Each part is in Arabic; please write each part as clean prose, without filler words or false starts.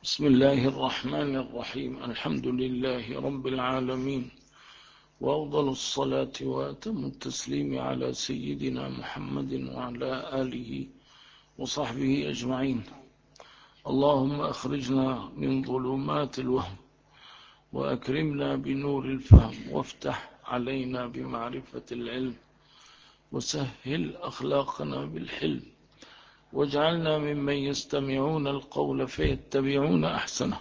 بسم الله الرحمن الرحيم. الحمد لله رب العالمين، وأفضل الصلاة وأتم التسليم على سيدنا محمد وعلى آله وصحبه أجمعين. اللهم أخرجنا من ظلمات الوهم وأكرمنا بنور الفهم، وافتح علينا بمعرفة العلم، وسهل أخلاقنا بالحلم، واجعلنا ممن يستمعون القول فيتبعون أحسنه.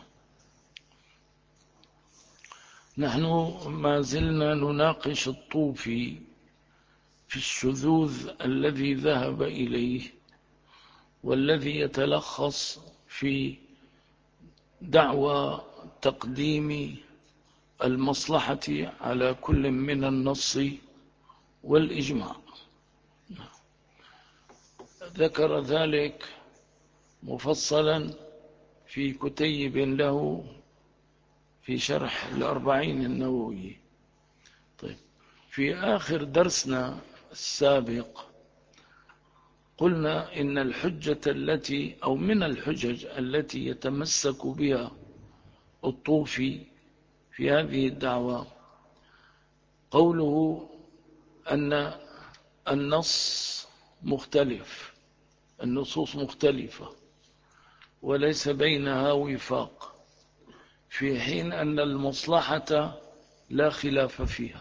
نحن ما زلنا نناقش الطوفي في الشذوذ الذي ذهب إليه، والذي يتلخص في دعوى تقديم المصلحة على كل من النص والإجماع. ذكر ذلك مفصلا في كتيب له في شرح الأربعين النووي. طيب، في آخر درسنا السابق قلنا إن الحجة التي أو من الحجج التي يتمسك بها الطوفي في هذه الدعوة قوله أن النص مختلف، النصوص مختلفة وليس بينها وفاق، في حين أن المصلحة لا خلاف فيها،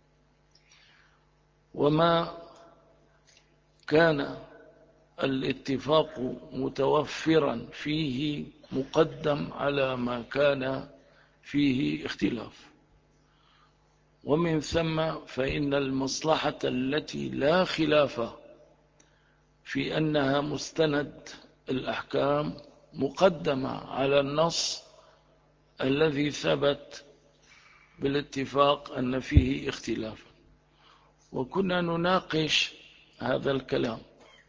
وما كان الاتفاق متوفرا فيه مقدم على ما كان فيه اختلاف. ومن ثم فإن المصلحة التي لا خلاف في أنها مستند الأحكام مقدمة على النص الذي ثبت بالاتفاق أن فيه اختلافا. وكنا نناقش هذا الكلام.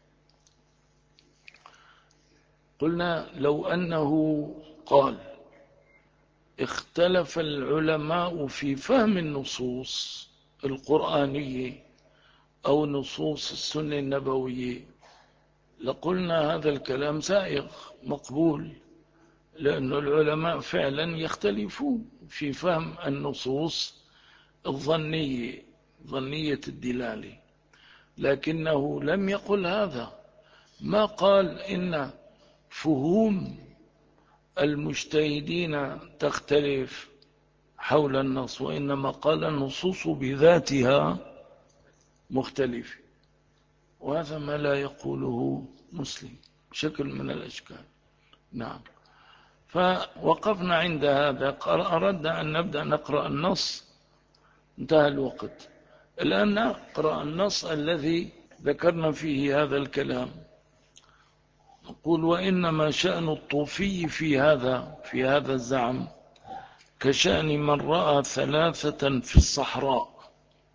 قلنا لو أنه قال اختلف العلماء في فهم النصوص القرآنية أو نصوص السنة النبوية، لقلنا هذا الكلام سائغ مقبول، لأن العلماء فعلا يختلفون في فهم النصوص الظنية، ظنية الدلالة، لكنه لم يقل هذا. ما قال إن فهوم المجتهدين تختلف حول النص، وإنما قال النصوص بذاتها مختلفة، وهذا ما لا يقوله مسلم بشكل من الأشكال. نعم، فوقفنا عند هذا. أردنا أن نبدأ نقرأ النص، انتهى الوقت. الآن نقرأ النص الذي ذكرنا فيه هذا الكلام. نقول: وإنما شأن الطوفي في هذا الزعم كشأن من رأى ثلاثة في الصحراء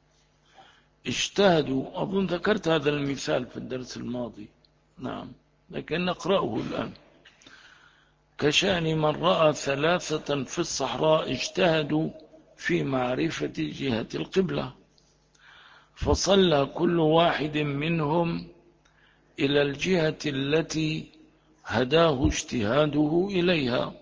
اجتهدوا. أظن ذكرت هذا المثال في الدرس الماضي، نعم، لكن نقرأه الآن. كشأن من رأى ثلاثة في الصحراء اجتهدوا في معرفة جهة القبلة، فصلى كل واحد منهم إلى الجهة التي هداه اجتهاده إليها.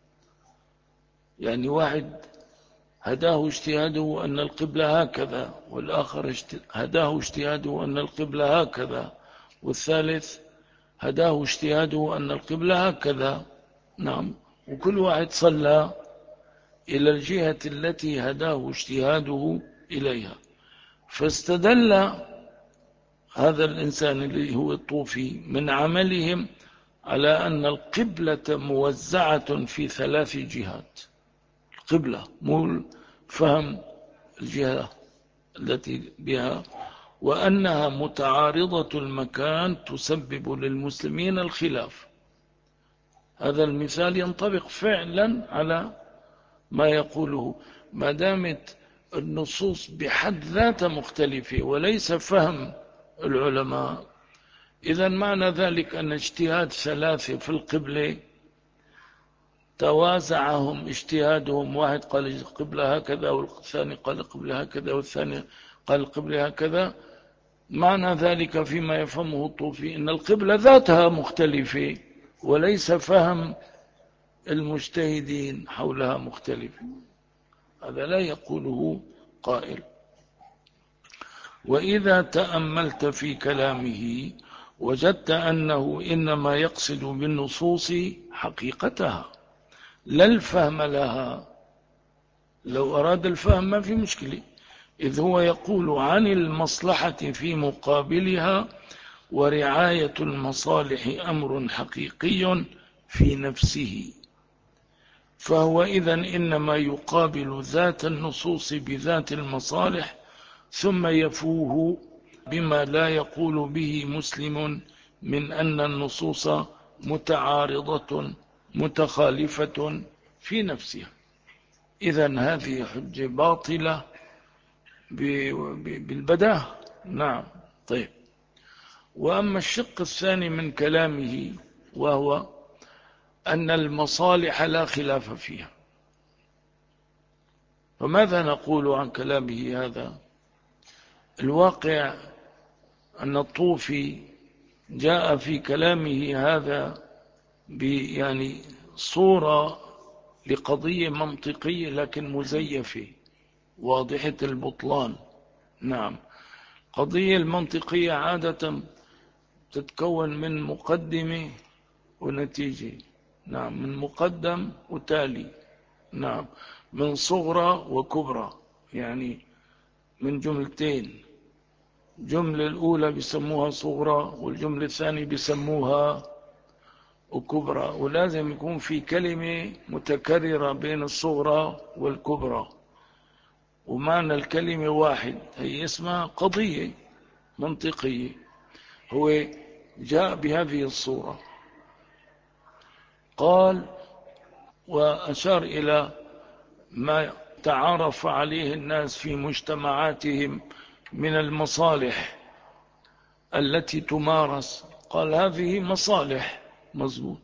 يعني واحد هداه اجتهاده أن القبلة هكذا، والآخر هداه اجتهاده أن القبلة هكذا، والثالث هداه اجتهاده أن القبلة هكذا. نعم، وكل واحد صلى إلى الجهة التي هداه اجتهاده إليها. فاستدل هذا الإنسان اللي هو الطوفي من عملهم على أن القبلة موزعة في 3 جهات. القبلة مو فهم الجهة التي بها، وأنها متعارضة المكان تسبب للمسلمين الخلاف. هذا المثال ينطبق فعلا على ما يقوله، ما دامت النصوص بحد ذاتها مختلفة وليس فهم العلماء، إذا معنى ذلك أن اجتهاد 3 في القبلة توازعهم اجتهادهم. واحد قال القبلة هكذا، والثاني قال القبلة هكذا، والثاني قال القبلة هكذا. معنى ذلك فيما يفهمه الطوفي أن القبلة ذاتها مختلفة وليس فهم المجتهدين حولها مختلف، هذا لا يقوله قائل. وإذا تأملت في كلامه وجدت أنه إنما يقصد بالنصوص حقيقتها لا الفهم لها. لو أراد الفهم ما في مشكلة، إذ هو يقول عن المصلحة في مقابلها، ورعاية المصالح أمر حقيقي في نفسه، فهو إذن إنما يقابل ذات النصوص بذات المصالح، ثم يفوه بما لا يقول به مسلم من أن النصوص متعارضة متخالفة في نفسها. إذن هذه حجة باطلة بالبداهة. نعم. طيب، وأما الشق الثاني من كلامه وهو أن المصالح لا خلاف فيها، فماذا نقول عن كلامه هذا؟ الواقع أن الطوفي جاء في كلامه هذا يعني صورة لقضية منطقية لكن مزيفة واضحة البطلان. نعم. قضية المنطقية عادة تتكون من مقدمة ونتيجة. نعم. من مقدم وتالي. نعم. من صغرى وكبرى، يعني من جملتين، الجملة الأولى بيسموها صغرى والجملة الثانية بيسموها وكبرى، ولازم يكون في كلمة متكررة بين الصغرى والكبرى، ومعنى الكلمة واحد، هي اسمها قضية منطقية. هو جاء بهذه الصورة، قال وأشار إلى ما تعارف عليه الناس في مجتمعاتهم من المصالح التي تمارس، قال هذه مصالح، مظبوط.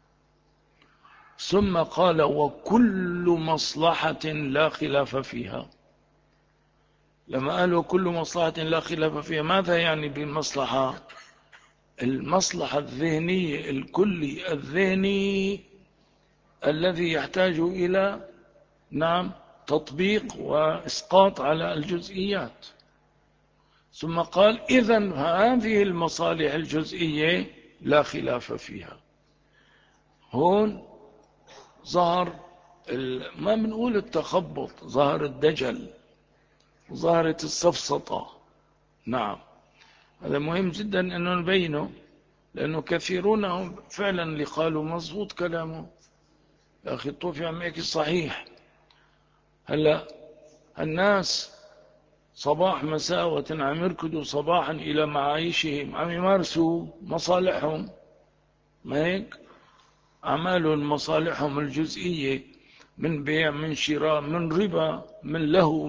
ثم قال وكل مصلحة لا خلاف فيها. لما قال وكل مصلحة لا خلاف فيها، ماذا يعني بالمصلحة؟ المصلحة الذهنية، الكلي الذهني الذي يحتاج إلى نعم تطبيق وإسقاط على الجزئيات. ثم قال إذن هذه المصالح الجزئية لا خلاف فيها. هون ظهر ما بنقول التخبط، ظهر الدجل، ظهرت السفسطة. نعم. هذا مهم جدا أنه نبينه، لأنه كثيرون هم فعلا اللي قالوا مظبوط كلامه، يا أخي الطوفي عم يحكي صحيح. هلا الناس صباح مساء عم يركضوا صباحا إلى معايشهم، عم يمارسوا مصالحهم، ما هيك؟ أعمالهم مصالحهم الجزئية، من بيع، من شراء، من ربا، من لهو،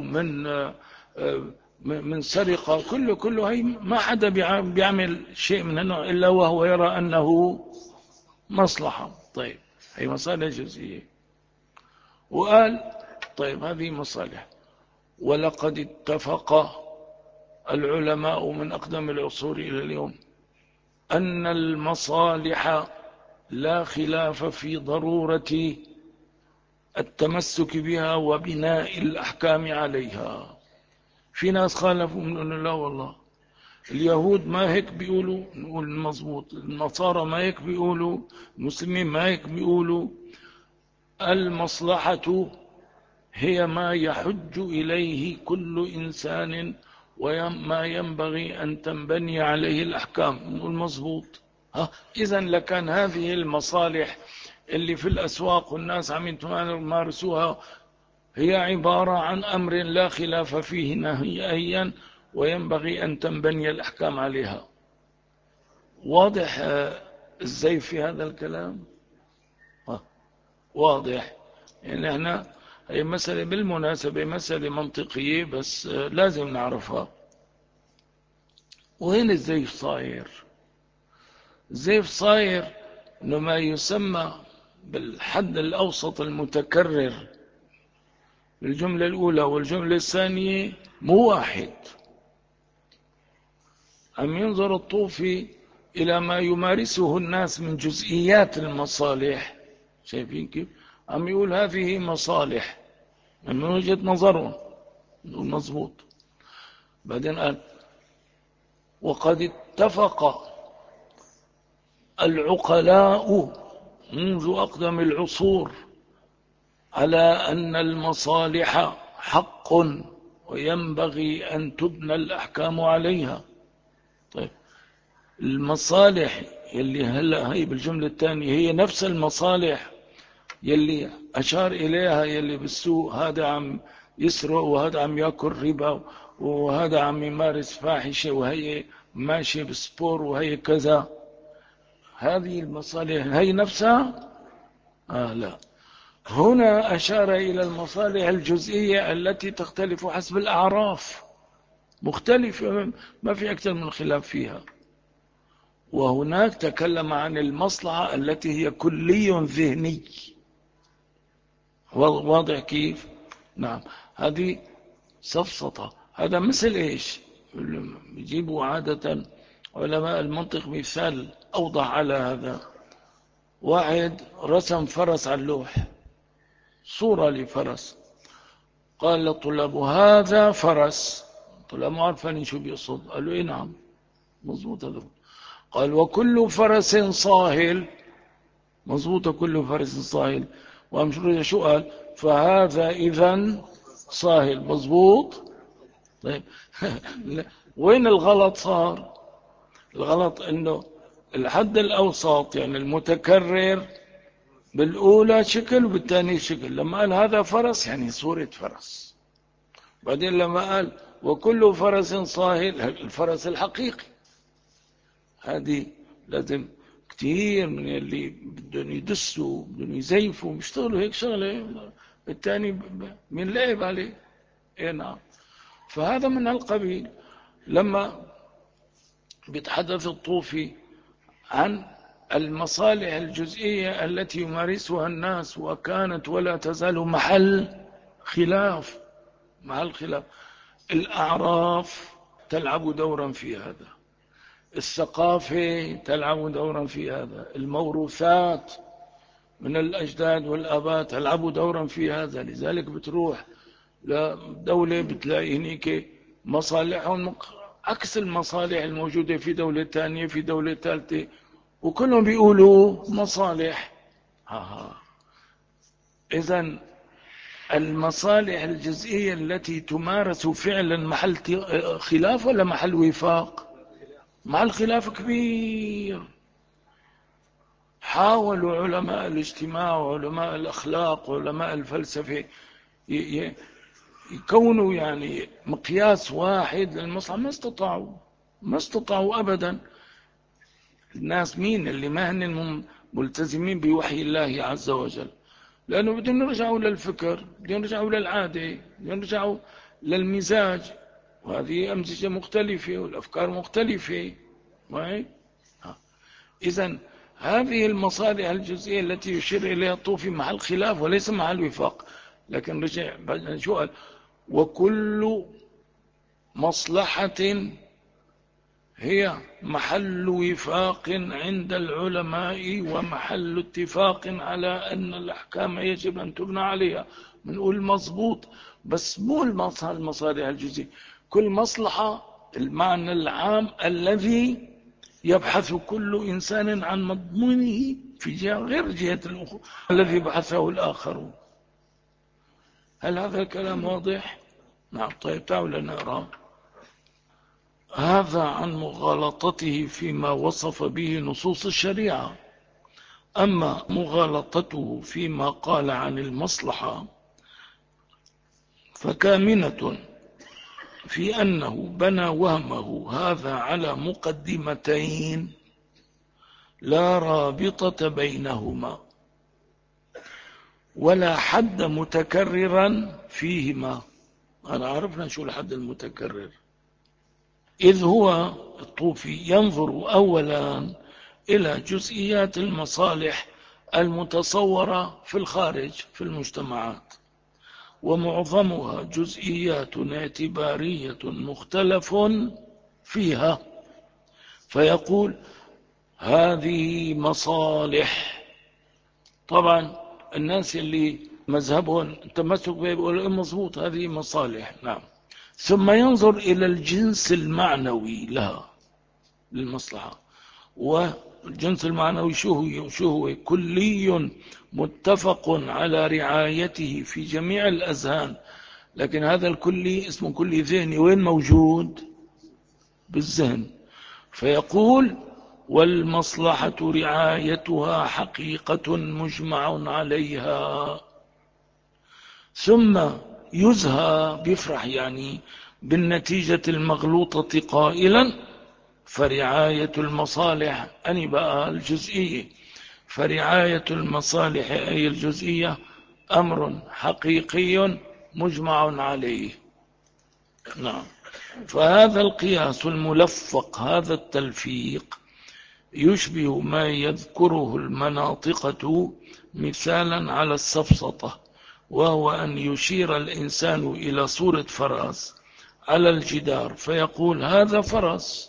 من سرقة، كله هي ما حدا بيعمل شيء من هنا إلا وهو يرى أنه مصلحة. طيب، هي مصالح جزئية. وقال طيب هذه مصالح، ولقد اتفق العلماء من أقدم العصور إلى اليوم أن المصالح لا خلاف في ضرورة التمسك بها وبناء الأحكام عليها. في ناس خالفوا من لا والله، اليهود ما هيك بيقولوا، نقول مظبوط، النصارى ما هيك بيقولوا، المسلمين ما هيك بيقولوا. المصلحة هي ما يحج إليه كل إنسان وما ينبغي أن تنبني عليه الأحكام، نقول مظبوط. إذن لكان هذه المصالح اللي في الأسواق والناس عم يمارسوها هي عبارة عن أمر لا خلاف فيه نهائيا وينبغي أن تنبني الأحكام عليها. واضح ازاي في هذا الكلام؟ واضح. يعني احنا هي مسألة بالمناسبة مسألة منطقية، بس لازم نعرفها. وين الزيف صاير؟ الزيف صاير انه ما يسمى بالحد الأوسط المتكرر الجملة الأولى والجملة الثانية مو واحد. أم ينظر الطوفي إلى ما يمارسه الناس من جزئيات المصالح، شايفين كيف؟ عم يقول هذه مصالح من وجهة نظرهم، مظبوط. بعدين قال وقد اتفق العقلاء منذ أقدم العصور على أن المصالح حق وينبغي أن تبنى الأحكام عليها. طيب المصالح يلي هلأ هي بالجملة الثانية هي نفس المصالح يلي أشار إليها يلي بالسوق، هذا عم يسرق وهذا عم يأكل ربا وهذا عم يمارس فاحشة وهي ماشي بسبور وهي كذا. هذه المصالح هي نفسها؟ لا. هنا أشار إلى المصالح الجزئية التي تختلف حسب الأعراف، مختلفة ما في أكثر من خلاف فيها. وهناك تكلم عن المصلحة التي هي كلي ذهني. واضح كيف؟ نعم. هذه سفسطة. هذا مثل إيش؟ يجيبوا عادة علماء المنطق مثال أوضح على هذا. واحد رسم فرس على اللوح، صورة لفرس، قال للطلاب هذا فرس. طلاب ما عارفين شو بيقصد، قالوا إيه نعم مظبوط هذا. قال وكل فرس صاهل، مظبوط كل فرس صاهل. وأمشروا شو قال؟ فهذا إذن صاهل، مظبوط. طيب وين الغلط صار؟ الغلط انه الحد الاوسط يعني المتكرر بالاولى شكل وبالثاني شكل. لما قال هذا فرس يعني صورة فرس. بعدين لما قال وكل فرس صاهل، الفرس الحقيقي. هذه لازم كثير من اللي بدهم يدسوا بدهم يزيفوا بيشتغلوا هيك شغله، الثاني بنلعب عليه. اي نعم. فهذا من القبيل. لما بيتحدث الطوفي عن المصالح الجزئية التي يمارسها الناس وكانت ولا تزال محل خلاف، الأعراف تلعب دورا في هذا، الثقافة تلعب دورا في هذا، الموروثات من الأجداد والآباء تلعب دورا في هذا. لذلك بتروح لدولة بتلاقي هناك مصالحهم عكس المصالح الموجودة في دولة ثانية في دولة ثالثة، وكلهم بيقولوا مصالح. إذن المصالح الجزئية التي تمارس فعلا محل خلاف ولا محل وفاق؟ محل خلاف كبير. حاولوا علماء الاجتماع وعلماء الأخلاق وعلماء الفلسفة يكونوا يعني مقياس واحد للمصلحة، ما استطاعوا أبدا. الناس مين اللي ما هن ملتزمين بوحي الله عز وجل؟ لأنه بدهم يرجعوا للفكر، بدهم يرجعوا للعادة، بدهم يرجعوا للمزاج، وهذه أمزجة مختلفة والأفكار مختلفة. إذن هذه المصالح الجزئية التي يشير إليها الطوفي محل خلاف وليس محل وفاق. لكن رجع شو قال؟ وكل مصلحة هي محل وفاق عند العلماء ومحل اتفاق على أن الأحكام يجب أن تبنى عليها. بنقول مضبوط، بس مو المصالح الجزئية. كل مصلحة المعنى العام الذي يبحث كل إنسان عن مضمونه في جهة غير جهة الأخرى الذي بحثه الآخرون. هل هذا الكلام واضح؟ نعم. طيب تعالوا لنقرأ. هذا عن مغالطته فيما وصف به نصوص الشريعة. أما مغالطته فيما قال عن المصلحة فكامنة في أنه بنى وهمه هذا على مقدمتين لا رابطة بينهما ولا حد متكررا فيهما. أنا عرفنا شو الحد المتكرر. إذ هو الطوفي ينظر أولا إلى جزئيات المصالح المتصورة في الخارج في المجتمعات، ومعظمها جزئيات اعتبارية مختلف فيها، فيقول هذه مصالح طبعا الناس اللي مذهبهم التمسك به بيقولوا مظبوط، هذه مصالح. نعم. ثم ينظر إلى الجنس المعنوي لها، للمصلحة. والجنس المعنوي شو هو؟ كلي متفق على رعايته في جميع الأذهان. لكن هذا الكلي اسمه كلي ذهني، وين موجود؟ بالذهن. فيقول والمصلحة رعايتها حقيقة مجمع عليها. ثم يزهى، بيفرح يعني بالنتيجة المغلوطة قائلا فرعاية المصالح أني بقى الجزئية، فرعاية المصالح أي الجزئية أمر حقيقي مجمع عليه. نعم. فهذا القياس الملفق، هذا التلفيق، يشبه ما يذكره المناطقة مثالا على السفسطة، وهو أن يشير الإنسان إلى صورة فرس على الجدار فيقول هذا فرس.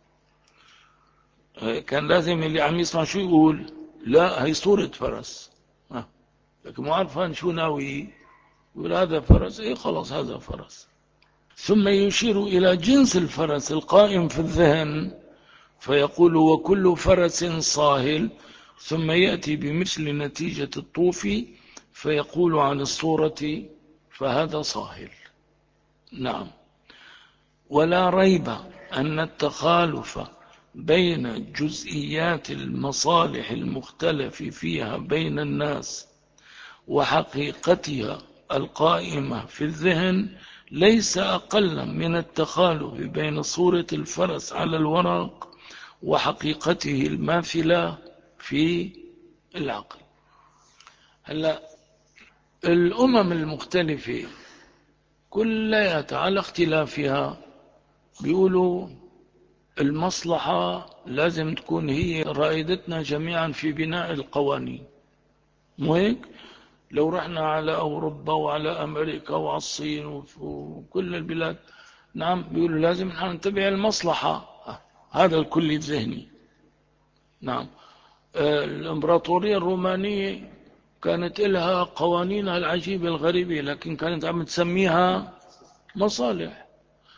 كان لازم اللي عم يسمع شو يقول؟ لا، هي صورة فرس. لكن مو عارفان شو ناوي، يقول هذا فرس، ايه خلاص هذا فرس. ثم يشير إلى جنس الفرس القائم في الذهن فيقول وكل فرس صاهل. ثم يأتي بمثل نتيجة الطوف فيقول عن الصورة فهذا صاهل. نعم. ولا ريب أن التخالف بين جزئيات المصالح المختلف فيها بين الناس وحقيقتها القائمة في الذهن ليس أقل من التخالف بين صورة الفرس على الورق وحقيقته الماثلة في العقل. هلا الأمم المختلفة كلها على اختلافها بيقولوا المصلحة لازم تكون هي رائدتنا جميعا في بناء القوانين. مو هيك؟ لو رحنا على أوروبا وعلى أمريكا وعلى الصين وكل البلاد، نعم، بيقولوا لازم نحن نتبع المصلحة. هذا الكل الذهني. نعم. الإمبراطورية الرومانية كانت لها قوانينها العجيبة الغريبة، لكن كانت عم تسميها مصالح.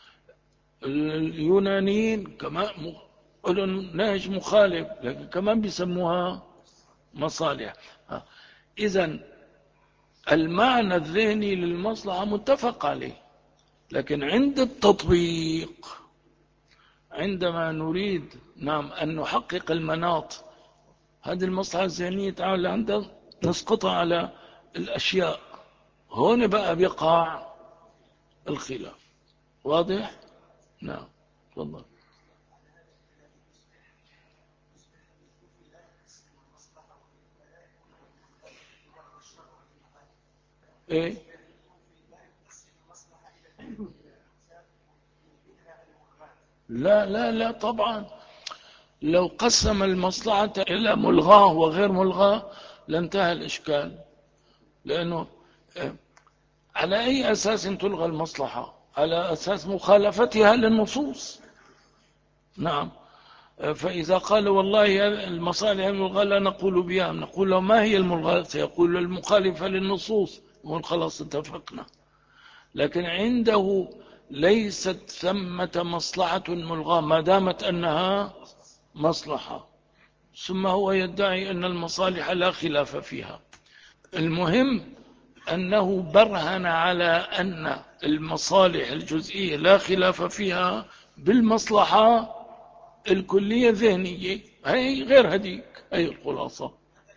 اليونانيين كمان لهم نهج مخالف، لكن كمان بيسموها مصالح. إذن المعنى الذهني للمصلحة متفق عليه، لكن عند التطبيق، عندما نريد نعم أن نحقق المناط، هذه المصلحة الذهنية تعال عندها نسقطها على الأشياء، هون بقى بيقع الخلاف. واضح؟ نعم. تفضل. ايه؟ لا لا لا طبعا. لو قسم المصلحة إلى ملغاة وغير ملغاة لانتهى الإشكال. لأنه على أي أساس تلغى المصلحة؟ على أساس مخالفتها للنصوص. نعم. فإذا قال والله المصالح الملغاة لا نقول بها، نقول له ما هي الملغاة؟ سيقول المخالفة للنصوص، نقول خلاص اتفقنا. لكن عنده ليست ثمة مصلحة ملغاة ما دامت أنها مصلحة. ثم هو يدعي أن المصالح لا خلاف فيها. المهم أنه برهن على أن المصالح الجزئية لا خلاف فيها بالمصلحة الكلية الذهنية، هي غير هديك، هي الخلاصة.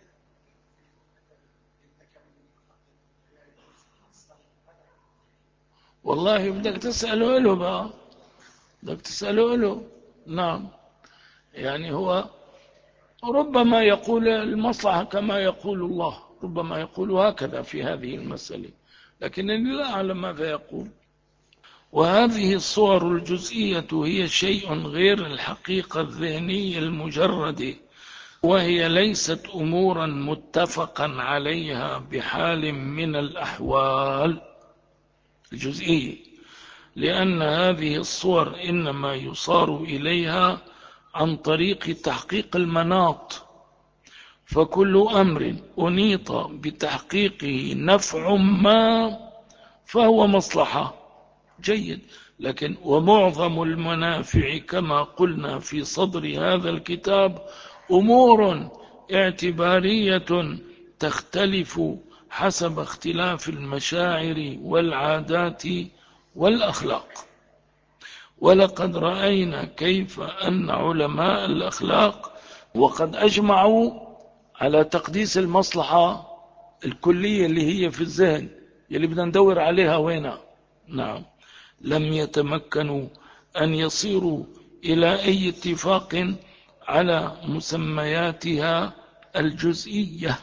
والله بدك تسأله له بقى، بدك تسأله له. نعم. يعني هو ربما يقول المصلحة كما يقول الله، ربما يقول هكذا في هذه المسألة، لكنني لا أعلم ماذا يقول. وهذه الصور الجزئية هي شيء غير الحقيقة الذهنية المجردة، وهي ليست أمورا متفقا عليها بحال من الأحوال الجزئية، لأن هذه الصور إنما يصار إليها عن طريق تحقيق المناط، فكل أمر أنيط بتحقيقه نفع ما فهو مصلحة جيد. لكن ومعظم المنافع كما قلنا في صدر هذا الكتاب أمور اعتبارية تختلف حسب اختلاف المشاعر والعادات والأخلاق. ولقد رأينا كيف أن علماء الأخلاق وقد أجمعوا على تقديس المصلحة الكلية اللي هي في الذهن اللي بدنا ندور عليها وين. نعم، لم يتمكنوا أن يصيروا إلى أي اتفاق على مسمياتها الجزئية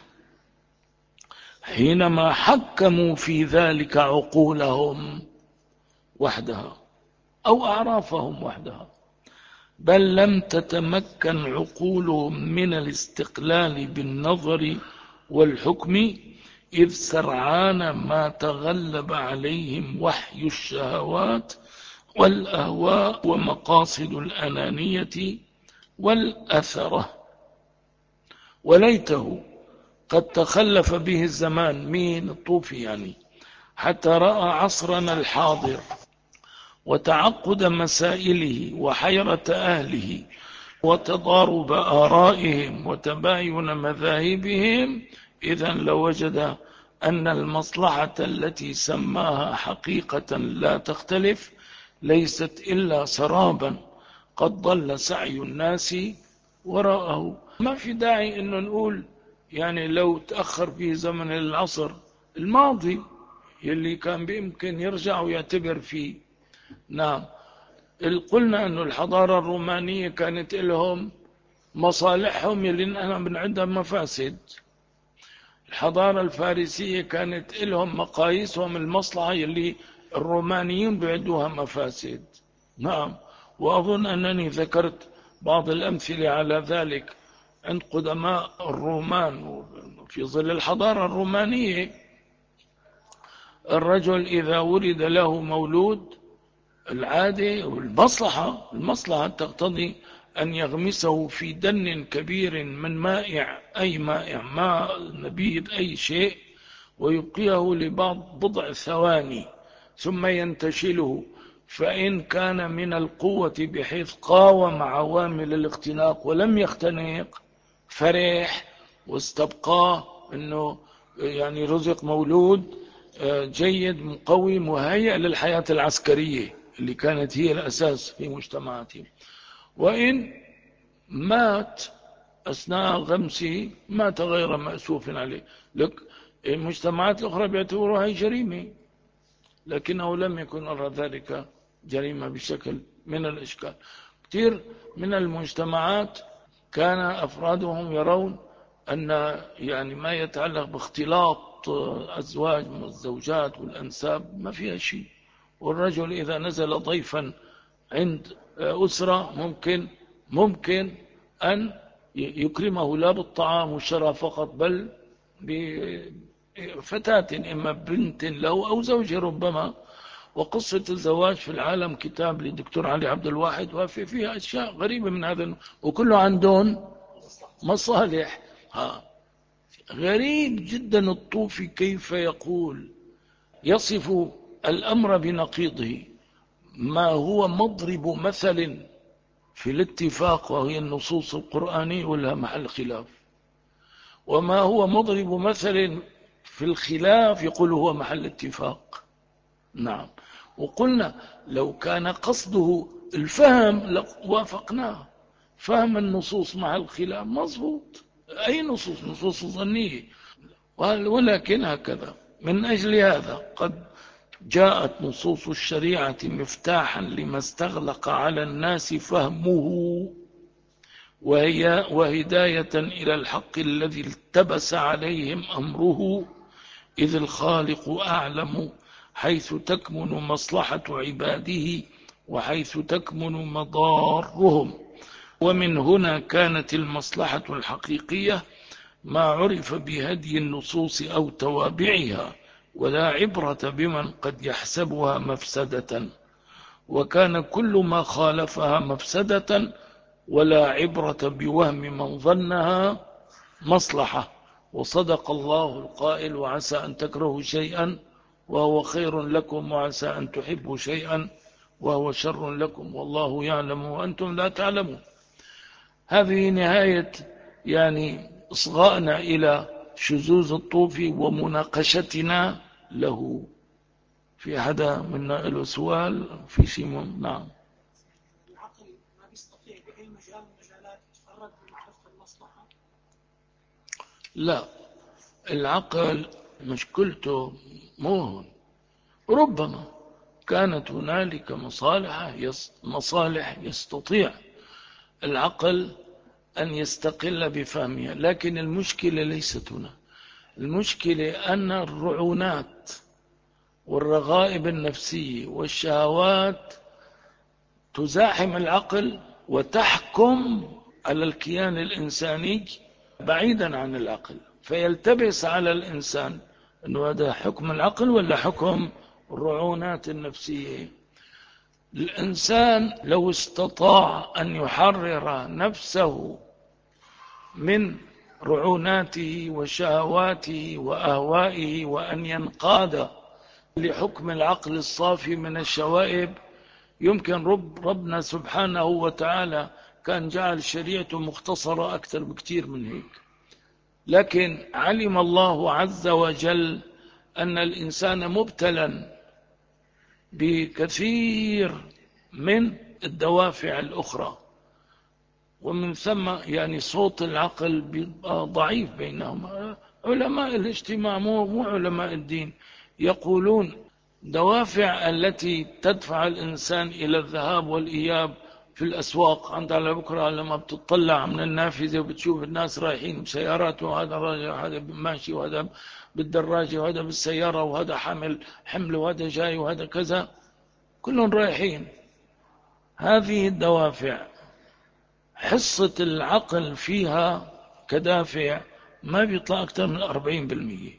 حينما حكموا في ذلك عقولهم وحدها أو أعرافهم وحدها، بل لم تتمكن عقولهم من الاستقلال بالنظر والحكم، إذ سرعان ما تغلب عليهم وحي الشهوات والأهواء ومقاصد الأنانية والأثرة. وليته قد تخلف به الزمان، مين الطوفي يعني، حتى رأى عصرنا الحاضر وتعقد مسائله وحيرة أهله وتضارب آرائهم وتباين مذاهبهم، إذن لوجد أن المصلحة التي سماها حقيقة لا تختلف ليست إلا سرابا قد ضل سعي الناس وراءه. ما في داعي أنه نقول يعني لو تأخر في زمن العصر الماضي يلي كان بإمكن يرجع ويعتبر فيه. نعم، قلنا أن الحضارة الرومانية كانت لهم مصالحهم يلي أنا بنعدها مفاسد. الحضارة الفارسية كانت لهم مقاييسهم المصلحة يلي الرومانيين بيعدوها مفاسد. نعم، وأظن أنني ذكرت بعض الأمثلة على ذلك عند قدماء الرومان. في ظل الحضارة الرومانية الرجل إذا ولد له مولود العادة والمصلحة تقتضي أن يغمسه في دن كبير من مائع، أي مائع، ماء نبيذ أي شيء، ويبقيه بضع ثواني ثم ينتشله. فإن كان من القوة بحيث قاوم عوامل الاختناق ولم يختنق فرح واستبقاه أنه يعني رزق مولود جيد مقوي مهيئ للحياة العسكرية اللي كانت هي الأساس في مجتمعاتهم. وإن مات أثناء غمسه مات غير مأسوف عليه. لك المجتمعات الأخرى بيعتبروها هي جريمة، لكنه لم يكن أرى ذلك جريمة بشكل من الإشكال. كثير من المجتمعات كان أفرادهم يرون أن يعني ما يتعلق باختلاط أزواج والزوجات والأنساب ما فيها شيء، والرجل إذا نزل ضيفا عند أسرة ممكن أن يكرمه لا بالطعام والشراب فقط، بل بفتاة إما بنت له أو زوجة ربما. وقصة الزواج في العالم كتاب للدكتور علي عبد الواحد، وفي فيها أشياء غريبة من هذا، وكله عندهم مصالح. غريب جدا الطوفي كيف يقول يصف الأمر بنقيضه، ما هو مضرب مثل في الاتفاق وهي النصوص القرآنية ولها محل خلاف، وما هو مضرب مثل في الخلاف يقول هو محل اتفاق. نعم، وقلنا لو كان قصده الفهم لوافقناه، فهم النصوص مع الخلاف مضبوط. أي نصوص ظنية، ولكن هكذا. من أجل هذا قد جاءت نصوص الشريعة مفتاحا لما استغلق على الناس فهمه وهداية إلى الحق الذي التبس عليهم أمره، إذ الخالق أعلم حيث تكمن مصلحة عباده وحيث تكمن مضارهم. ومن هنا كانت المصلحة الحقيقية ما عرف بهدي النصوص أو توابعها، ولا عبرة بمن قد يحسبها مفسدة، وكان كل ما خالفها مفسدة، ولا عبرة بوهم من ظنها مصلحة. وصدق الله القائل: وعسى أن تكرهوا شيئا وهو خير لكم، وعسى أن تحبوا شيئا وهو شر لكم، والله يعلم وأنتم لا تعلمون. هذه نهاية يعني إصغائنا إلى شذوذ الطوفي ومناقشتنا له. في أحد منا له سؤال في شيء؟ نعم. العقل ما بيستطيع بأي مجال من المجالات يتفرد بمعرفة المصلحة؟ لا، العقل مشكلته مو ربما كانت هنالك مصالح يستطيع العقل أن يستقل بفهمها، لكن المشكلة ليست هنا. المشكلة أن الرعونات والرغائب النفسية والشهوات تزاحم العقل وتحكم على الكيان الإنساني بعيدا عن العقل، فيلتبس على الإنسان أنه هذا حكم العقل ولا حكم الرعونات النفسية. الإنسان لو استطاع أن يحرر نفسه من رعوناته وشهواته وأهوائه وأن ينقاد لحكم العقل الصافي من الشوائب، يمكن ربنا سبحانه وتعالى كان جعل شريعته مختصرة أكثر بكثير من هيك. لكن علم الله عز وجل أن الإنسان مبتلا بكثير من الدوافع الأخرى، ومن ثم يعني صوت العقل بيبقى ضعيف بينهما. علماء الاجتماع مو علماء الدين يقولون دوافع التي تدفع الإنسان إلى الذهاب والإياب في الأسواق. عند على بكرة لما بتطلع من النافذة وبتشوف الناس رايحين بسيارات، وهذا هذا ماشي، وهذا بالدراجة، وهذا بالسيارة، وهذا حمل، وهذا جاي، وهذا كذا، كلهم رايحين. هذه الدوافع حصة العقل فيها كدافع ما بيطلع أكثر من 40%.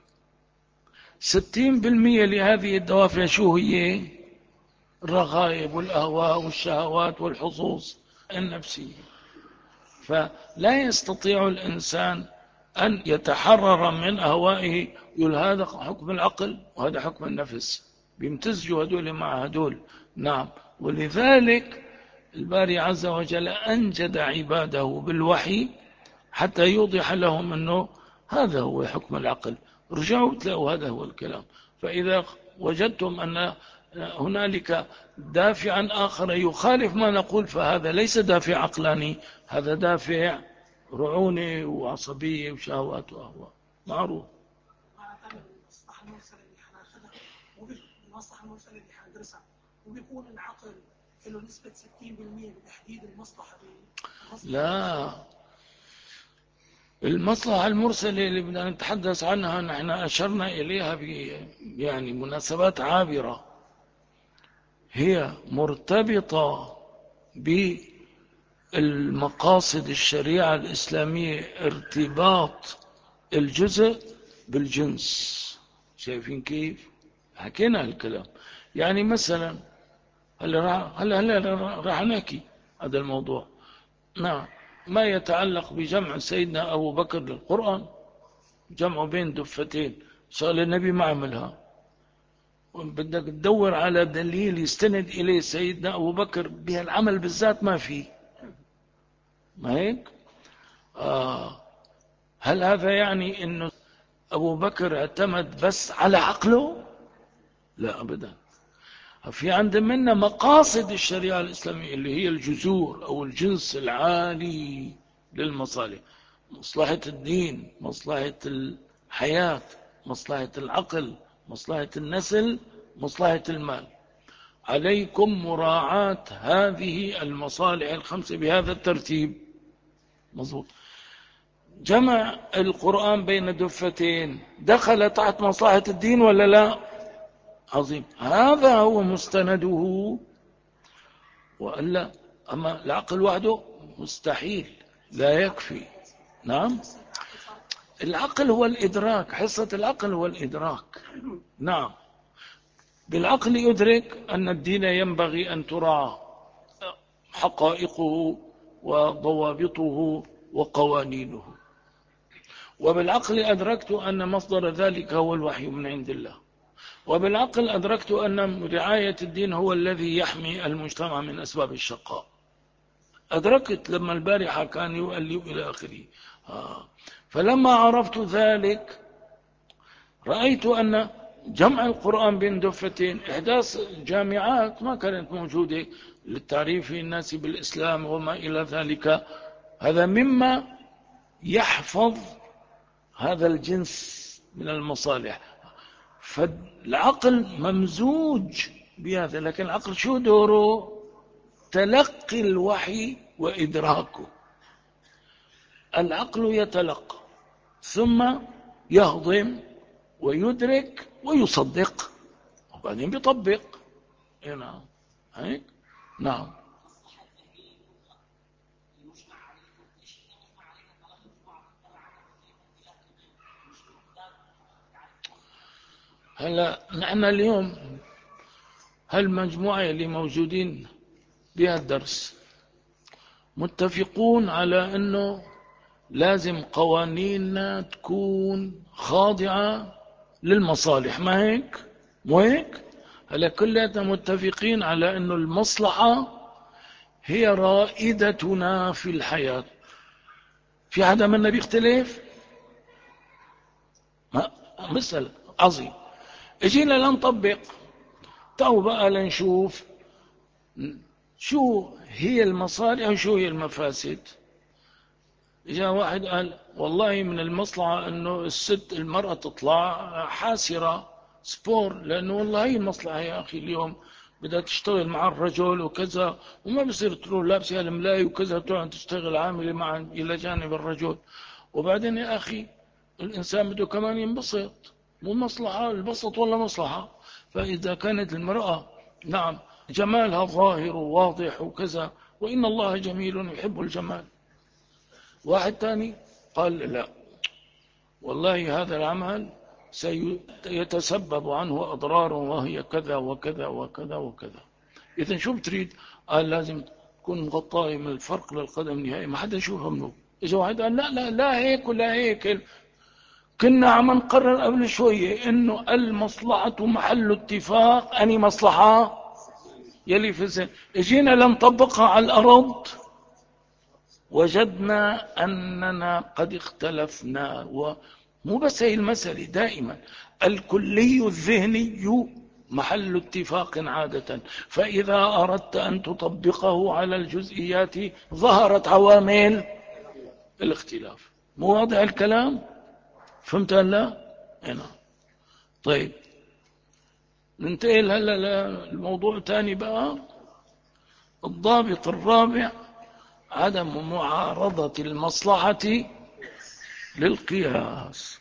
60% لهذه الدوافع شو هي؟ الرغائب والأهواء والشهوات والحظوظ النفسية. فلا يستطيع الإنسان أن يتحرر من أهوائه، يقول هذا حكم العقل وهذا حكم النفس، بيمتزجوا هدول مع هدول. نعم. ولذلك الباري عز وجل أنجد عباده بالوحي حتى يوضح لهم أنه هذا هو حكم العقل. رجعوا تلاقوا هذا هو الكلام. فإذا وجدتم أن هنالك دافعا آخر يخالف ما نقول، فهذا ليس دافع عقلاني، هذا دافع رعونة وعصبية وشهوات وأهواء معروف. المصلحة المرسلة اللي حناخدها المصلحة المرسلة اللي حندرسها، وبيكون العقل له نسبة 60% بتحديد المصلحة. لا، المصلحة المرسلة اللي بدنا نتحدث عنها نحن أشرنا إليها يعني مناسبات عابرة، هي مرتبطة بالمقاصد الشريعة الإسلامية، ارتباط الجزء بالجنس. شايفين كيف حكينا الكلام؟ يعني مثلا هلا راح نحكي هذا الموضوع. نعم. ما يتعلق بجمع سيدنا أبو بكر للقرآن، جمعه بين دفتين، شغل النبي ما عملها، بدك تدور على دليل يستند إليه سيدنا أبو بكر بهالعمل بالذات ما في. ما هيك؟ هل هذا يعني أنه أبو بكر اعتمد بس على عقله؟ لا أبدا. في عند منا مقاصد الشريعة الإسلامية اللي هي الجذور أو الجنس العالي للمصالح: مصلحة الدين، مصلحة الحياة، مصلحة العقل، مصلحة النسل، مصلحة المال. عليكم مراعاة هذه المصالح الخمسة بهذا الترتيب. مظبوط. جمع القرآن بين دفتين دخل تحت مصلحة الدين ولا لا؟ عظيم. هذا هو مستنده. وإلا أما العقل وحده مستحيل، لا يكفي. نعم. العقل هو الإدراك، حصة العقل هو الإدراك. نعم. بالعقل يدرك أن الدين ينبغي أن تراعى حقائقه وضوابطه وقوانينه. وبالعقل أدركت أن مصدر ذلك هو الوحي من عند الله، وبالعقل أدركت أن رعاية الدين هو الذي يحمي المجتمع من أسباب الشقاء. أدركت لما البارحة كان يؤلف إلى آخره. فلما عرفت ذلك رأيت أن جمع القرآن بين دفتين، إحداث جامعات ما كانت موجودة للتعريف الناس بالإسلام وما إلى ذلك، هذا مما يحفظ هذا الجنس من المصالح. فالعقل ممزوج بهذا، لكن العقل شو دوره؟ تلقي الوحي وإدراكه. العقل يتلقى ثم يهضم ويدرك ويصدق وبعدين بيطبق. نعم هيك. نعم. هلا نحن اليوم هالمجموعة اللي موجودين بها الدرس متفقون على أنه لازم قوانيننا تكون خاضعة للمصالح، ما هيك؟ مو هيك؟ هلا كلنا متفقين على أنه المصلحة هي رائدتنا في الحياة. في حدا منا بيختلف؟ مسألة عظيم. اجينا لنطبق، تعالوا بقى لنشوف شو هي المصالح وشو هي المفاسد. جاء واحد قال والله من المصلحة انه المرأة تطلع حاسرة سبور، لانه والله هي المصلحة يا اخي، اليوم بدها تشتغل مع الرجل وكذا، وما بصير تروح لابسة الملاي وكذا تقعد تشتغل عاملة مع الى جانب الرجل. وبعدين يا اخي الانسان بده كمان ينبسط، مو مصلحة البسط ولا مصلحة. فاذا كانت المرأة نعم جمالها ظاهر وواضح وكذا، وان الله جميل يحب الجمال. واحد تاني قال لا والله هذا العمل سيتسبب عنه أضرار وهي كذا وكذا وكذا وكذا. إذن شو بتريد؟ قال لازم تكون مغطاة من الفرق للقدم نهائي، ما حدا يشوفها منه. إجا واحد قال لا لا لا هيك ولا هيك. كنا عم نقرر قبل شوية إنه المصلحة محل اتفاق. أني مصلحة يلي في الزين، اجينا لنطبقها على الأرض وجدنا أننا قد اختلفنا. ومو بس هي المسألة، دائما الكلي الذهني محل اتفاق عادة، فإذا أردت أن تطبقه على الجزئيات ظهرت عوامل الاختلاف. مو واضح الكلام؟ فهمت هلا؟ هنا طيب ننتقل هلا للموضوع الثاني بقى. الضابط الرابع عدم معارضة المصلحة للقياس.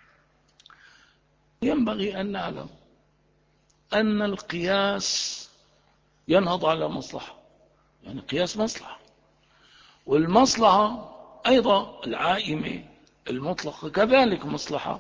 ينبغي أن نعلم أن القياس ينهض على مصلحة، يعني قياس مصلحة، والمصلحة أيضا العائمة المطلقة كذلك مصلحة.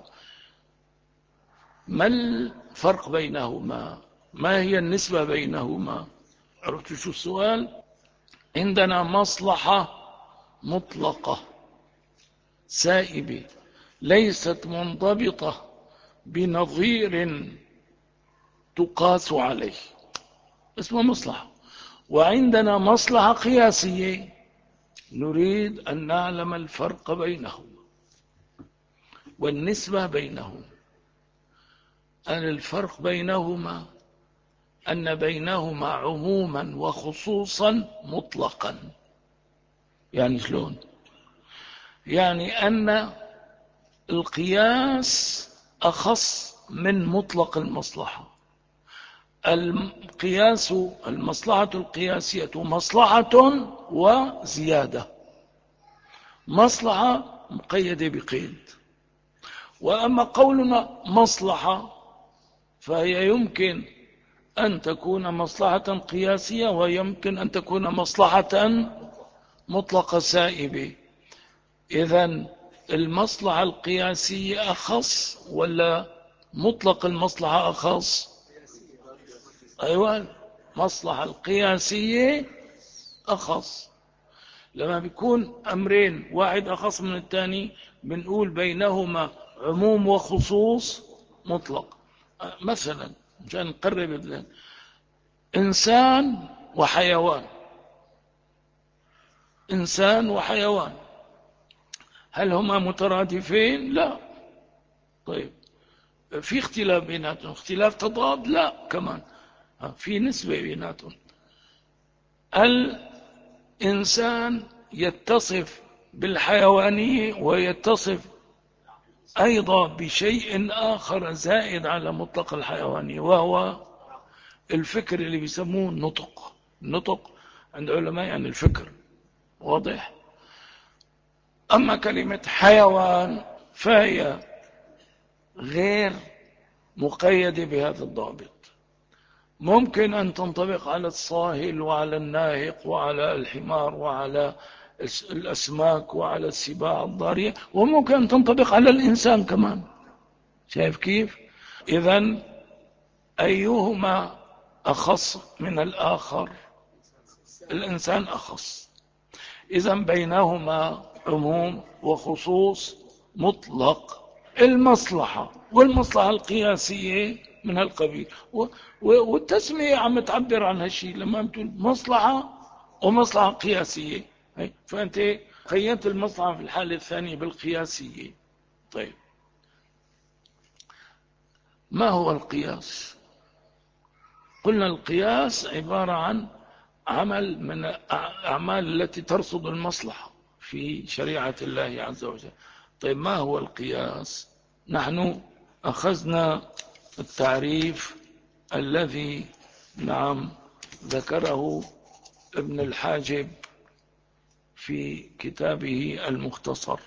ما الفرق بينهما؟ ما هي النسبة بينهما؟ عرفتوا شو السؤال؟ عندنا مصلحة مطلقة سائبة ليست منضبطة بنظير تقاس عليه، اسمه مصلحة. وعندنا مصلحة قياسية نريد أن نعلم الفرق بينهما والنسبة بينهما. أن الفرق بينهما أن بينهما عموما وخصوصا مطلقا. يعني شلون؟ يعني أن القياس أخص من مطلق المصلحة. القياس المصلحة القياسية مصلحة وزيادة، مصلحة مقيدة بقيد. وأما قولنا مصلحة فهي يمكن أن تكون مصلحة قياسية ويمكن أن تكون مصلحة مطلقة سائبة. إذن المصلحة القياسية أخص ولا مطلق المصلحة أخص؟ أيوة، مصلحة القياسية أخص. لما بيكون أمرين واحد أخص من الثاني بنقول بينهما عموم وخصوص مطلق. مثلا عشان نقرب الذهن، إنسان وحيوان، إنسان وحيوان، هل هما مترادفين؟ لا. طيب في اختلاف بيناتهم، اختلاف تضاد؟ لا كمان، في نسبة بيناتهم. الإنسان يتصف بالحيوانية ويتصف أيضا بشيء آخر زائد على مطلق الحيوانية، وهو الفكر اللي بيسموه النطق. النطق عند علماء يعني الفكر، واضح؟ أما كلمة حيوان فهي غير مقيدة بهذا الضابط، ممكن أن تنطبق على الصاهل وعلى الناهق وعلى الحمار وعلى الأسماك وعلى السباع الضارية، وممكن أن تنطبق على الإنسان كمان. شايف كيف؟ إذن أيهما أخص من الآخر؟ الإنسان أخص. إذن بينهما عموم وخصوص مطلق. المصلحة والمصلحة القياسية من هالقبيل، والتسمية عم تعبر عن هالشيء لما بتقول مصلحة ومصلحة قياسية، فأنت قيدت المصلحة في الحالة الثانية بالقياسية. طيب ما هو القياس؟ قلنا القياس عبارة عن عمل من الأعمال التي ترصد المصلحة في شريعة الله عز وجل. طيب ما هو القياس؟ نحن أخذنا التعريف الذي ذكره ابن الحاجب في كتابه المختصر.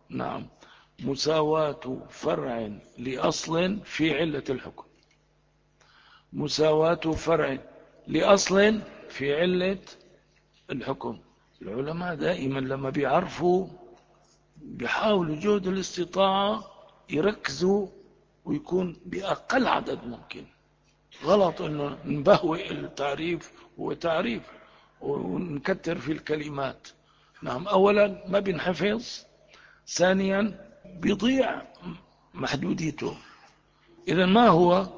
مساواة فرع لأصل في علة الحكم. مساواة فرع لأصل في علة الحكم. العلماء دائما لما بيعرفوا بيحاولوا جهد الاستطاعة يركزوا ويكون بأقل عدد ممكن. غلط انه نبهوئ التعريف، هو تعريف ونكتر في الكلمات. اولا ما بينحفظ، ثانيا بيضيع محدوديته. اذا ما هو؟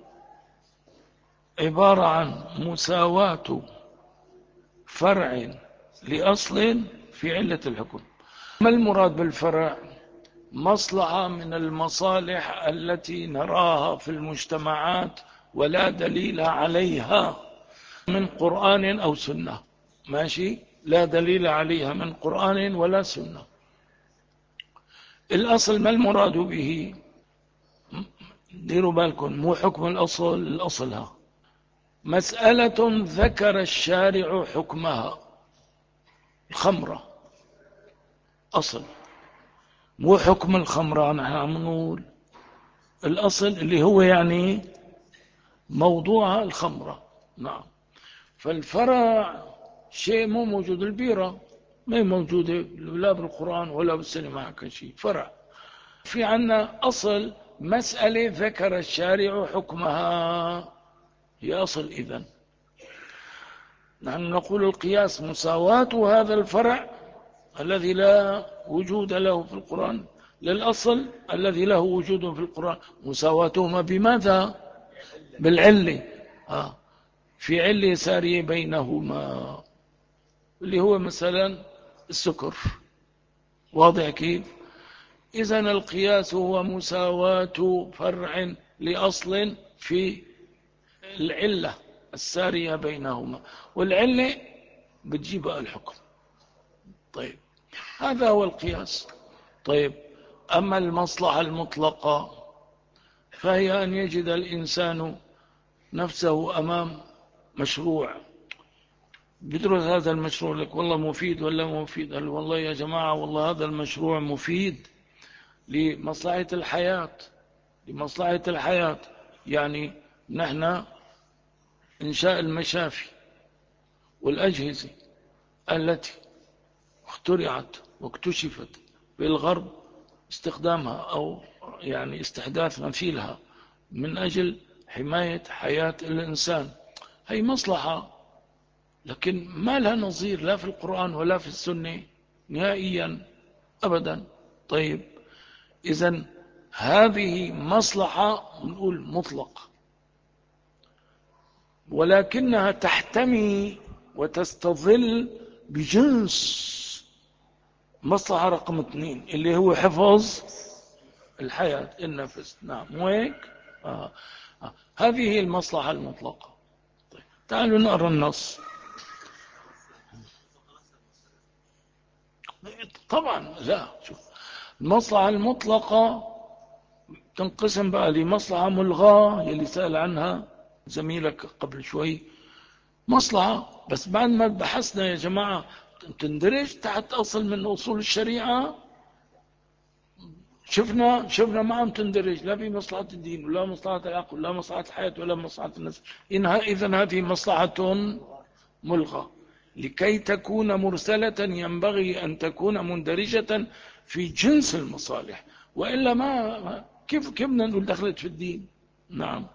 عبارة عن مساواة فرع لأصل في علة الحكم. ما المراد بالفرع؟ مصلحة من المصالح التي نراها في المجتمعات ولا دليل عليها من قرآن أو سنة. ماشي؟ لا دليل عليها من قرآن ولا سنة. الأصل ما المراد به؟ ديروا بالكم، مو حكم الأصل، الأصلها مسألة ذكر الشارع حكمها. الخمرة أصل، مو حكم الخمرة. نحن عم نقول الأصل اللي هو يعني موضوعها الخمرة. فالفرع شيء مو موجود. البيرة ما هي موجودة لا بالقرآن ولا بالسنة، معك شيء فرع. في عنا أصل مسألة ذكر الشارع حكمها، هي أصل. إذن نحن نقول القياس مساواة هذا الفرع الذي لا وجود له في القرآن للأصل الذي له وجود في القرآن. مساواتهما بماذا؟ بالعلة. في علة سارية بينهما، اللي هو مثلا السكر. واضح كيف؟ إذن القياس هو مساواة فرع لأصل في العلة السارية بينهما، والعلة بتجيب الحكم. طيب هذا هو القياس. طيب أما المصلحة المطلقة فهي أن يجد الإنسان نفسه أمام مشروع، بدرس هذا المشروع لك والله مفيد ولا مفيد. قال والله يا جماعة والله هذا المشروع مفيد لمصلحة الحياة. لمصلحة الحياة يعني نحن إنشاء المشافي والأجهزة التي اخترعت واكتشفت بالغرب استخدامها أو يعني استحداث مثيلها من أجل حماية حياة الإنسان، هي مصلحة لكن ما لها نظير لا في القرآن ولا في السنة نهائيا أبدا. طيب إذن هذه مصلحة نقول مطلقة، ولكنها تحتمي وتستظل بجنس مصلحة رقم 2 اللي هو حفظ الحياة النفس. نعم مو هيك؟ هذه هي المصلحة المطلقة. طيب تعالوا نقرأ النص. طبعا لا، شوف، المصلحة المطلقة تنقسم بقى لمصلحة ملغاة يلي سأل عنها زميلك قبل شوي، مصلحة بس بعد ما بحثنا يا جماعة تندرج تحت أصل من أصول الشريعة، شفنا ما عم تندرج لا في مصلحة الدين ولا مصلحة العقل ولا مصلحة الحياة ولا مصلحة النفس. إذن هذه مصلحة ملغى. لكي تكون مرسلة ينبغي أن تكون مندرجة في جنس المصالح، وإلا ما كيف بدنا نقول دخلت في الدين؟ نعم.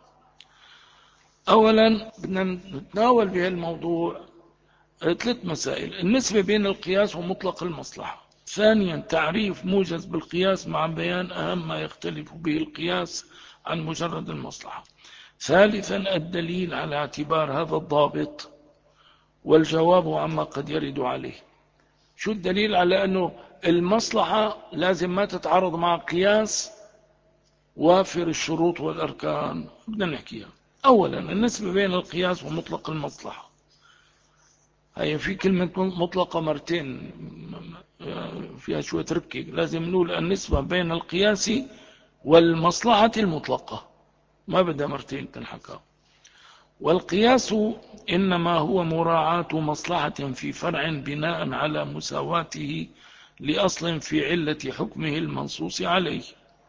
أولا بدنا نتناول بهذا الموضوع 3 مسائل: النسبة بين القياس ومطلق المصلحة. ثانيا تعريف موجز بالقياس مع بيان أهم ما يختلف به القياس عن مجرد المصلحة. ثالثا الدليل على اعتبار هذا الضابط والجواب عما قد يرد عليه. شو الدليل على أنه المصلحة لازم ما تتعارض مع قياس وافر الشروط والأركان؟ بدنا نحكيها. أولا النسبة بين القياس ومطلق المصلحة، هي في كلمة مطلقة مرتين فيها شوية تركي، لازم نقول النسبة بين القياس والمصلحة المطلقة، ما بدها مرتين تنحكى. والقياس إنما هو مراعاة مصلحة في فرع بناء على مساواته لأصل في علة حكمه المنصوص عليه،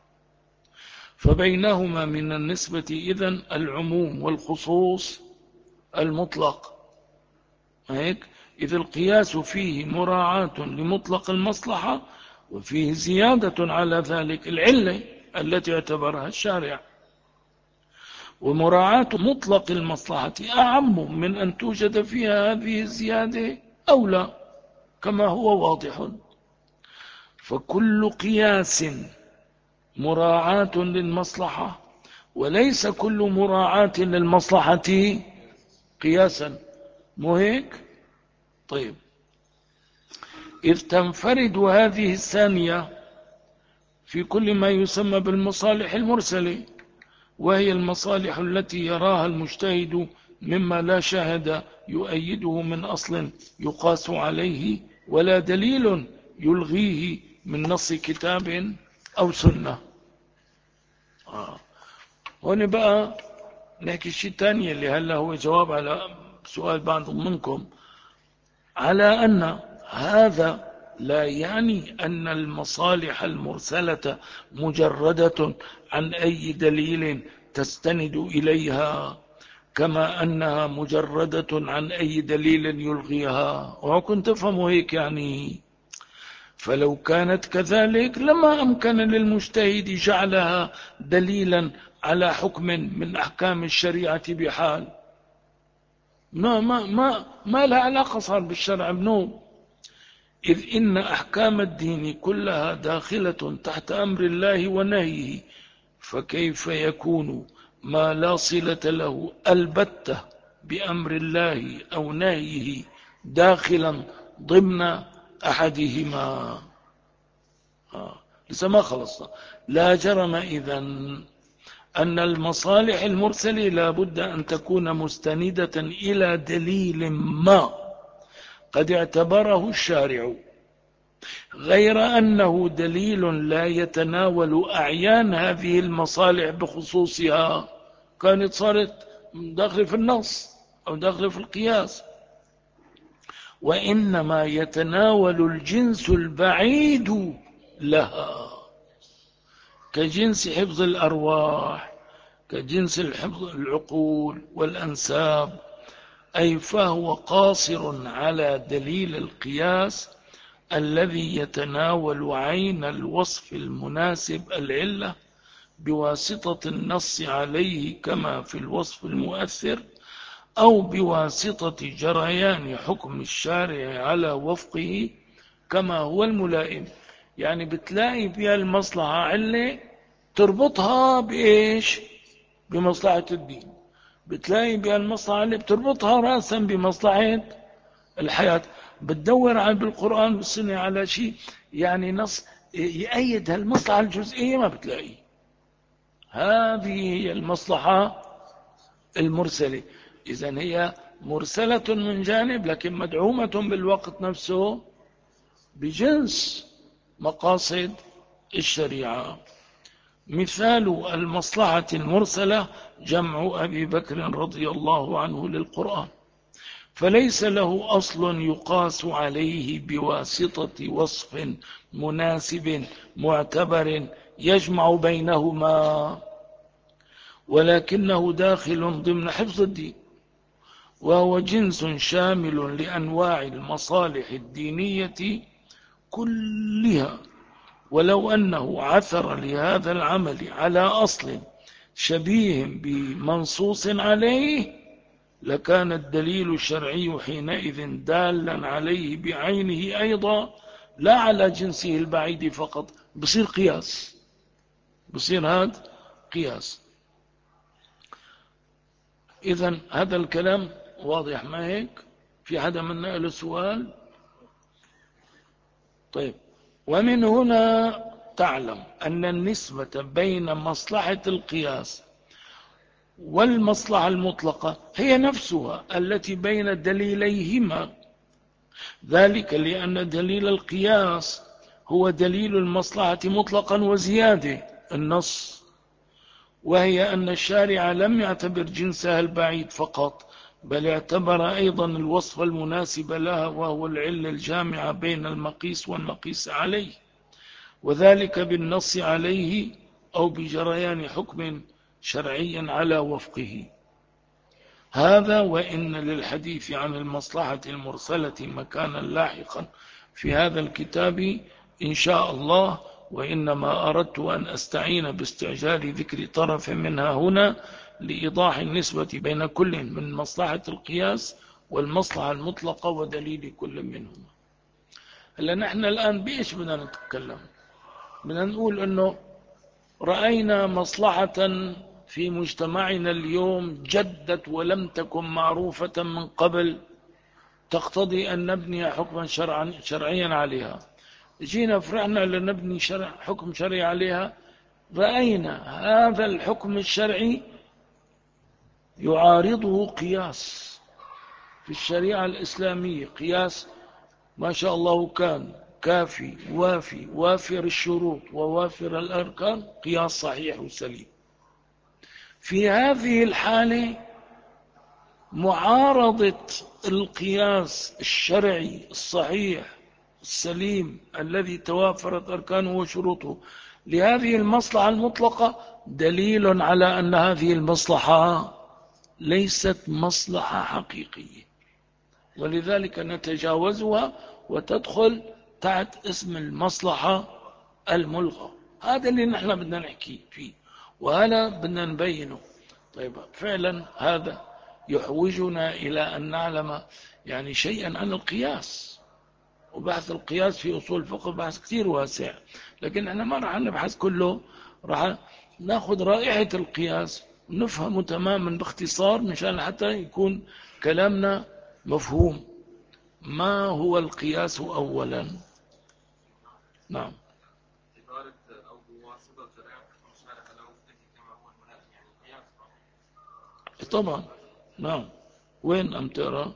فبينهما من النسبة إذن العموم والخصوص المطلق. هيك إذ القياس فيه مراعاة لمطلق المصلحة، وفيه زيادة على ذلك العلة التي اعتبرها الشارع. ومراعاة مطلق المصلحة أعم من أن توجد فيها هذه الزيادة أو لا، كما هو واضح. فكل قياس مراعاة للمصلحة، وليس كل مراعاة للمصلحة قياسا، مو هيك؟ طيب إذ تنفرد هذه الثانية في كل ما يسمى بالمصالح المرسلة، وهي المصالح التي يراها المجتهد مما لا شاهد يؤيده من أصل يقاس عليه ولا دليل يلغيه من نص كتاب أو سنة. هنا بقى نحكي شيء تاني اللي هلا هو جواب على سؤال بعض منكم، على أن هذا لا يعني أن المصالح المرسلة مجردة عن أي دليل تستند إليها، كما أنها مجردة عن أي دليل يلغيها. وكنت تفهموا هيك يعني؟ فلو كانت كذلك لما أمكن للمجتهد جعلها دليلا على حكم من أحكام الشريعة بحال. ما لها علاقة صار بالشرع بنوب، إذ إن أحكام الدين كلها داخلة تحت أمر الله ونهيه، فكيف يكون ما لا صلة له البتة بأمر الله أو نهيه داخلا ضمن أحدهما؟ لسه ما خلصنا. لا جرم إذن أن المصالح المرسلة لا بد أن تكون مستندة إلى دليل ما قد اعتبره الشارع، غير أنه دليل لا يتناول أعيان هذه المصالح بخصوصها، كانت صارت داخل في النص أو داخل في القياس، وإنما يتناول الجنس البعيد لها، كجنس حفظ الأرواح، كجنس حفظ العقول والأنساب. أي فهو قاصر على دليل القياس الذي يتناول عين الوصف المناسب العلة بواسطة النص عليه، كما في الوصف المؤثر أو بواسطة جريان حكم الشارع على وفقه كما هو الملائم. يعني بتلاقي فيها المصلحة علة تربطها بإيش؟ بمصلحة الدين. بتلاقي بها المصلحة اللي بتربطها رأسا بمصلحة الحياة. بتدور على بالقرآن والسنة على شيء يعني نص يأيد هالمصلحة الجزئية، ما بتلاقي. هذه هي المصلحة المرسلة. إذن هي مرسلة من جانب، لكن مدعومة بالوقت نفسه بجنس مقاصد الشريعة. مثال المصلحة المرسلة جمع أبي بكر رضي الله عنه للقرآن، فليس له أصل يقاس عليه بواسطة وصف مناسب معتبر يجمع بينهما، ولكنه داخل ضمن حفظ الدين، وهو جنس شامل لأنواع المصالح الدينية كلها. ولو أنه عثر لهذا العمل على أصل شبيه بمنصوص عليه لكان الدليل الشرعي حينئذ دالا عليه بعينه أيضا، لا على جنسه البعيد فقط. بصير قياس، بصير هذا قياس. إذن هذا الكلام واضح ما هيك؟ في حدا منا له سؤال؟ طيب. ومن هنا تعلم أن النسبة بين مصلحة القياس والمصلحة المطلقة هي نفسها التي بين دليليهما، ذلك لأن دليل القياس هو دليل المصلحة مطلقا وزيادة النص، وهي أن الشارع لم يعتبر جنسها البعيد فقط، بل اعتبر أيضا الوصف المناسب لها، وهو العلة الجامعة بين المقيس والمقيس عليه، وذلك بالنص عليه أو بجريان حكم شرعي على وفقه. هذا وإن للحديث عن المصلحة المرسلة مكانا لاحقا في هذا الكتاب إن شاء الله، وإنما أردت أن أستعين باستعجال ذكر طرف منها هنا لإيضاح النسبة بين كل من مصلحة القياس والمصلحة المطلقة ودليل كل منهما. هلا نحن الآن بإيش بدنا نتكلم؟ بدنا نقول أنه رأينا مصلحة في مجتمعنا اليوم جدت ولم تكن معروفة من قبل، تقتضي أن نبني حكما شرعيا عليها. جينا فرحنا لنبني حكم شرعي عليها، رأينا هذا الحكم الشرعي يعارضه قياس في الشريعة الإسلامية، قياس ما شاء الله كان كافي وافي وافر الشروط ووافر الأركان، قياس صحيح وسليم. في هذه الحالة معارضة القياس الشرعي الصحيح السليم الذي توافرت أركانه وشروطه لهذه المصلحة المطلقة دليل على أن هذه المصلحة ليست مصلحة حقيقية، ولذلك نتجاوزها وتدخل تحت اسم المصلحة الملغى. هذا اللي نحن بدنا نحكي فيه، وهذا بدنا نبينه. طيب فعلا هذا يحوجنا إلى أن نعلم يعني شيئا عن القياس، وبحث القياس في أصول الفقه بحث كثير واسع، لكن احنا ما راح نبحث كله، راح ناخذ رائحة القياس ونفهمه تماما باختصار مشان حتى يكون كلامنا مفهوم. ما هو القياس أولا؟ نعم. طبعا نعم. وين أم ترى؟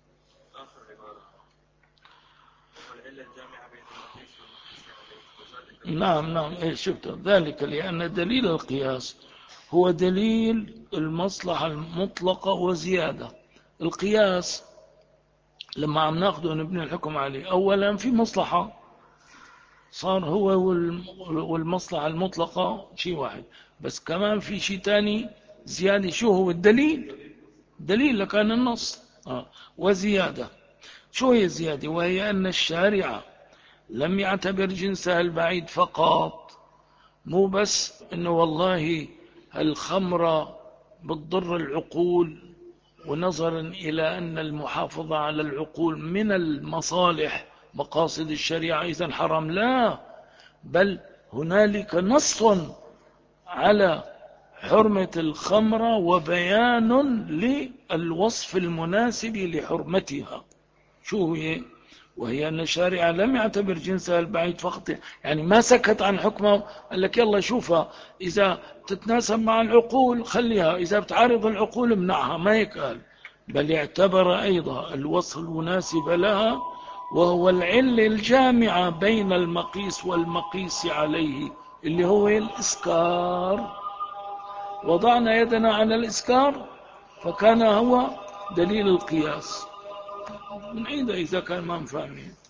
نعم نعم إيه شفت ذلك لأن دليل القياس هو دليل المصلحة المطلقة وزيادة. القياس لما عم ناخده ونبني الحكم عليه أولا في مصلحة، صار هو والمصلحة المطلقة شيء واحد، بس كمان في شيء تاني زيادة. شو هو الدليل؟ دليل لكان النص وزيادة. شو هي الزيادة؟ وهي أن الشارع لم يعتبر جنسها البعيد فقط، مو بس انه والله الخمرة بتضر العقول ونظرا إلى أن المحافظة على العقول من المصالح مقاصد الشريعة إذن حرام، لا، بل هنالك نص على حرمة الخمر وبيان للوصف المناسب لحرمتها. شو هي؟ وهي أن الشارع لم يعتبر جنسها البعيد فقط، يعني ما سكت عن حكمه، قال لك يلا شوفها إذا تتناسب مع العقول خليها، إذا بتعارض العقول امنعها، ما هيك قال، بل اعتبر أيضا الوصف المناسب لها، وهو العلة الجامعة بين المقيس والمقيس عليه، اللي هو الإسكار. وضعنا يدنا على الإسكار فكان هو دليل القياس. نعيدها إذا كان ما فاهمين.